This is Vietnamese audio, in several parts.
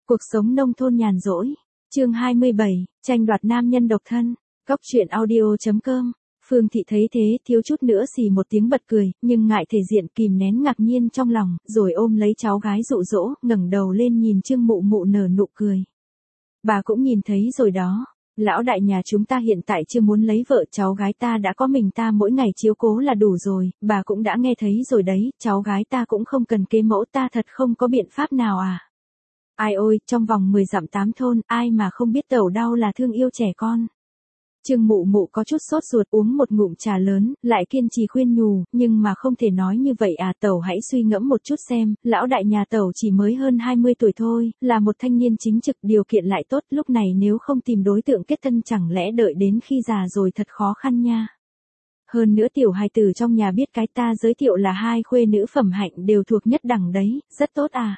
Cuộc sống nông thôn nhàn rỗi. Chương 27, tranh đoạt nam nhân độc thân. Góc truyện audio.com. Phương Thị thấy thế thiếu chút nữa xì một tiếng bật cười, nhưng ngại thể diện kìm nén ngạc nhiên trong lòng, rồi ôm lấy cháu gái dụ dỗ, ngẩng đầu lên nhìn Trương Mụ Mụ nở nụ cười. Bà cũng nhìn thấy rồi đó. Lão đại nhà chúng ta hiện tại chưa muốn lấy vợ, cháu gái ta đã có mình ta mỗi ngày chiếu cố là đủ rồi, bà cũng đã nghe thấy rồi đấy, cháu gái ta cũng không cần kế mẫu, ta thật không có biện pháp nào à. Ai ôi, trong vòng 10 dặm 8 thôn, ai mà không biết tẩu đau là thương yêu trẻ con. Trương Mụ Mụ có chút sốt ruột uống một ngụm trà lớn, lại kiên trì khuyên nhủ, nhưng mà không thể nói như vậy à, tẩu hãy suy ngẫm một chút xem, lão đại nhà tẩu chỉ mới hơn 20 tuổi thôi, là một thanh niên chính trực, điều kiện lại tốt, lúc này nếu không tìm đối tượng kết thân chẳng lẽ đợi đến khi già rồi thật khó khăn nha. Hơn nữa tiểu hài tử trong nhà biết cái ta giới thiệu là hai khuê nữ phẩm hạnh đều thuộc nhất đẳng đấy, rất tốt à.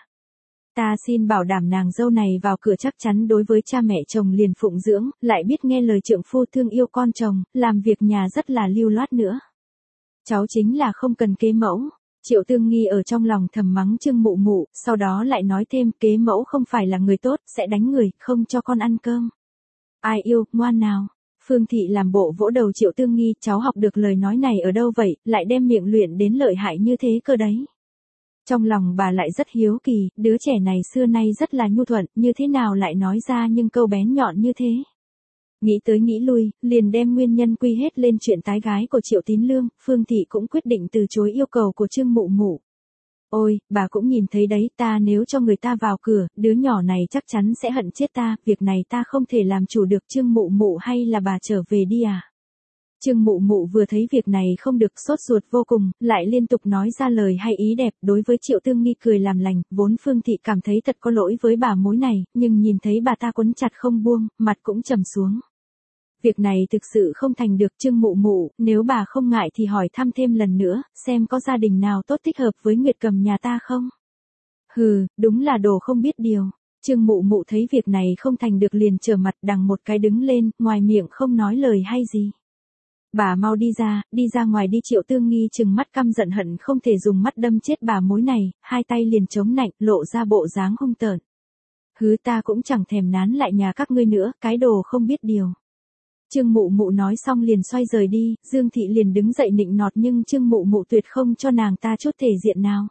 Ta xin bảo đảm nàng dâu này vào cửa chắc chắn đối với cha mẹ chồng liền phụng dưỡng, lại biết nghe lời trượng phu thương yêu con chồng, làm việc nhà rất là lưu loát nữa. Cháu chính là không cần kế mẫu. Triệu Tương Nghi ở trong lòng thầm mắng Trương Mụ Mụ, sau đó lại nói thêm kế mẫu không phải là người tốt, sẽ đánh người, không cho con ăn cơm. Ai yêu, ngoan nào. Phương Thị làm bộ vỗ đầu Triệu Tương Nghi, cháu học được lời nói này ở đâu vậy, lại đem miệng luyện đến lợi hại như thế cơ đấy. Trong lòng bà lại rất hiếu kỳ, đứa trẻ này xưa nay rất là nhu thuận, như thế nào lại nói ra nhưng câu bén nhọn như thế. Nghĩ tới nghĩ lui, liền đem nguyên nhân quy hết lên chuyện tái gái của Triệu Tín Lương, Phương Thị cũng quyết định từ chối yêu cầu của Trương Mụ Mụ. Ôi, bà cũng nhìn thấy đấy, ta nếu cho người ta vào cửa, đứa nhỏ này chắc chắn sẽ hận chết ta, việc này ta không thể làm chủ được. Trương Mụ Mụ hay là bà trở về đi à. Trương Mụ Mụ vừa thấy việc này không được, sốt ruột vô cùng, lại liên tục nói ra lời hay ý đẹp, đối với Triệu Tương Nghi cười làm lành, vốn Phương Thị cảm thấy thật có lỗi với bà mối này, nhưng nhìn thấy bà ta quấn chặt không buông, mặt cũng trầm xuống. Việc này thực sự không thành được. Trương Mụ Mụ, nếu bà không ngại thì hỏi thăm thêm lần nữa, xem có gia đình nào tốt thích hợp với Nguyệt Cầm nhà ta không? Hừ, đúng là đồ không biết điều. Trương Mụ Mụ thấy việc này không thành được liền trở mặt đằng một cái đứng lên, ngoài miệng không nói lời hay gì. Bà mau đi ra ngoài đi. Triệu Tương Nghi trừng mắt căm giận hận không thể dùng mắt đâm chết bà mối này, hai tay liền chống nạnh, lộ ra bộ dáng hung tợn. Hứ, ta cũng chẳng thèm nán lại nhà các ngươi nữa, cái đồ không biết điều. Trương Mụ Mụ nói xong liền xoay rời đi, Dương Thị liền đứng dậy nịnh nọt nhưng Trương Mụ Mụ tuyệt không cho nàng ta chút thể diện nào.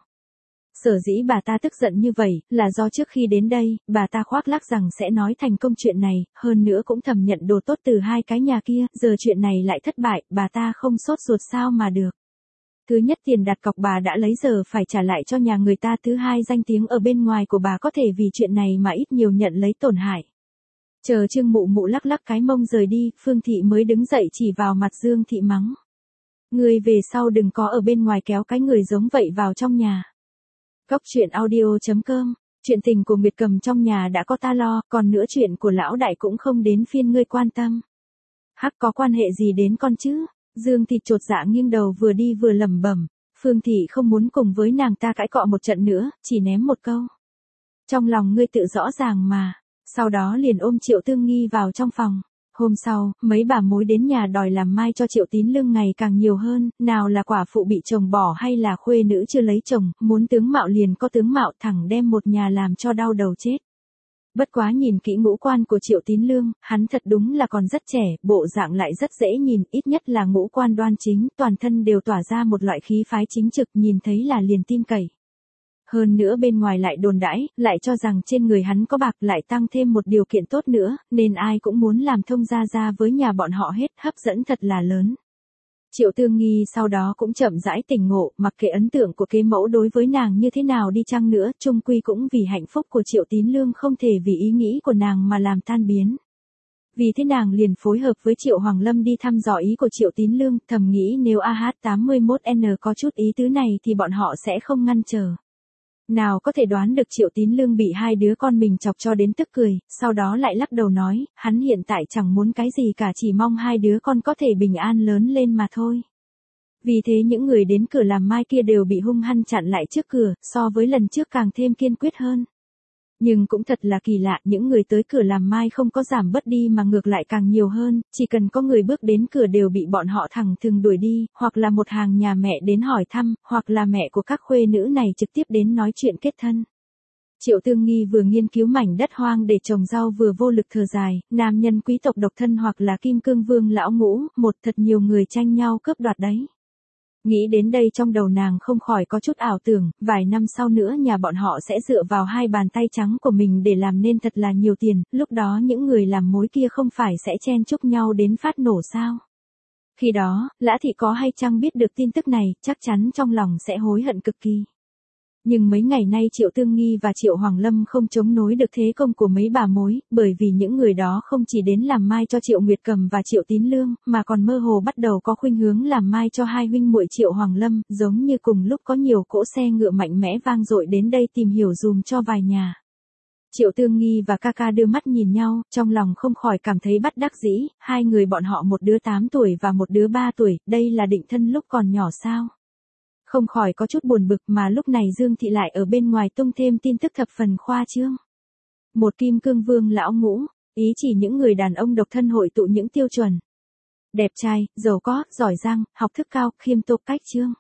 Sở dĩ bà ta tức giận như vậy, là do trước khi đến đây, bà ta khoác lác rằng sẽ nói thành công chuyện này, hơn nữa cũng thầm nhận đồ tốt từ hai cái nhà kia, giờ chuyện này lại thất bại, bà ta không sốt ruột sao mà được. Thứ nhất, tiền đặt cọc bà đã lấy giờ phải trả lại cho nhà người ta, thứ hai, danh tiếng ở bên ngoài của bà có thể vì chuyện này mà ít nhiều nhận lấy tổn hại. Chờ Trương Mụ Mụ lắc lắc cái mông rời đi, Phương Thị mới đứng dậy chỉ vào mặt Dương Thị mắng. Người về sau đừng có ở bên ngoài kéo cái người giống vậy vào trong nhà. Góc truyện audio.com. Chuyện tình của Nguyệt Cầm trong nhà đã có ta lo, còn nữa chuyện của lão đại cũng không đến phiên ngươi quan tâm. Hắc, có quan hệ gì đến con chứ? Dương Thị chột dạ nghiêng đầu vừa đi vừa lẩm bẩm. Phương Thị không muốn cùng với nàng ta cãi cọ một trận nữa, chỉ ném một câu. Trong lòng ngươi tự rõ ràng mà. Sau đó liền ôm Triệu Tương Nghi vào trong phòng. Hôm sau, mấy bà mối đến nhà đòi làm mai cho Triệu Tín Lương ngày càng nhiều hơn, nào là quả phụ bị chồng bỏ hay là khuê nữ chưa lấy chồng, muốn tướng mạo liền có tướng mạo, thẳng đem một nhà làm cho đau đầu chết. Bất quá nhìn kỹ ngũ quan của Triệu Tín Lương, hắn thật đúng là còn rất trẻ, bộ dạng lại rất dễ nhìn, ít nhất là ngũ quan đoan chính, toàn thân đều tỏa ra một loại khí phái chính trực, nhìn thấy là liền tin cậy. Hơn nữa bên ngoài lại đồn đãi, lại cho rằng trên người hắn có bạc, lại tăng thêm một điều kiện tốt nữa, nên ai cũng muốn làm thông gia với nhà bọn họ hết, hấp dẫn thật là lớn. Triệu Tương Nghi sau đó cũng chậm rãi tỉnh ngộ, mặc kệ ấn tượng của kế mẫu đối với nàng như thế nào đi chăng nữa, chung quy cũng vì hạnh phúc của Triệu Tín Lương không thể vì ý nghĩ của nàng mà làm tan biến. Vì thế nàng liền phối hợp với Triệu Hoàng Lâm đi thăm dò ý của Triệu Tín Lương, thầm nghĩ nếu AH81N có chút ý tứ này thì bọn họ sẽ không ngăn trở. Nào có thể đoán được Triệu Tín Lương bị hai đứa con mình chọc cho đến tức cười, sau đó lại lắc đầu nói, hắn hiện tại chẳng muốn cái gì cả, chỉ mong hai đứa con có thể bình an lớn lên mà thôi. Vì thế những người đến cửa làm mai kia đều bị hung hăng chặn lại trước cửa, so với lần trước càng thêm kiên quyết hơn. Nhưng cũng thật là kỳ lạ, những người tới cửa làm mai không có giảm bớt đi mà ngược lại càng nhiều hơn, chỉ cần có người bước đến cửa đều bị bọn họ thẳng thừng đuổi đi, hoặc là một hàng nhà mẹ đến hỏi thăm, hoặc là mẹ của các khuê nữ này trực tiếp đến nói chuyện kết thân. Triệu Tương Nghi vừa nghiên cứu mảnh đất hoang để trồng rau vừa vô lực thở dài, nam nhân quý tộc độc thân hoặc là kim cương vương lão ngũ, một thật nhiều người tranh nhau cướp đoạt đấy. Nghĩ đến đây trong đầu nàng không khỏi có chút ảo tưởng, vài năm sau nữa nhà bọn họ sẽ dựa vào hai bàn tay trắng của mình để làm nên thật là nhiều tiền, lúc đó những người làm mối kia không phải sẽ chen chúc nhau đến phát nổ sao? Khi đó, Lã Thị có hay chăng biết được tin tức này, chắc chắn trong lòng sẽ hối hận cực kỳ. Nhưng mấy ngày nay Triệu Tương Nghi và Triệu Hoàng Lâm không chống nối được thế công của mấy bà mối, bởi vì những người đó không chỉ đến làm mai cho Triệu Nguyệt Cầm và Triệu Tín Lương, mà còn mơ hồ bắt đầu có khuynh hướng làm mai cho hai huynh muội Triệu Hoàng Lâm, giống như cùng lúc có nhiều cỗ xe ngựa mạnh mẽ vang dội đến đây tìm hiểu dùm cho vài nhà. Triệu Tương Nghi và ca ca đưa mắt nhìn nhau, trong lòng không khỏi cảm thấy bất đắc dĩ, hai người bọn họ một đứa 8 tuổi và một đứa 3 tuổi, đây là định thân lúc còn nhỏ sao? Không khỏi có chút buồn bực mà lúc này Dương Thị lại ở bên ngoài tung thêm tin tức thập phần khoa trương. Một kim cương vương lão ngũ, ý chỉ những người đàn ông độc thân hội tụ những tiêu chuẩn. Đẹp trai, giàu có, giỏi giang, học thức cao, khiêm tốn cách trương.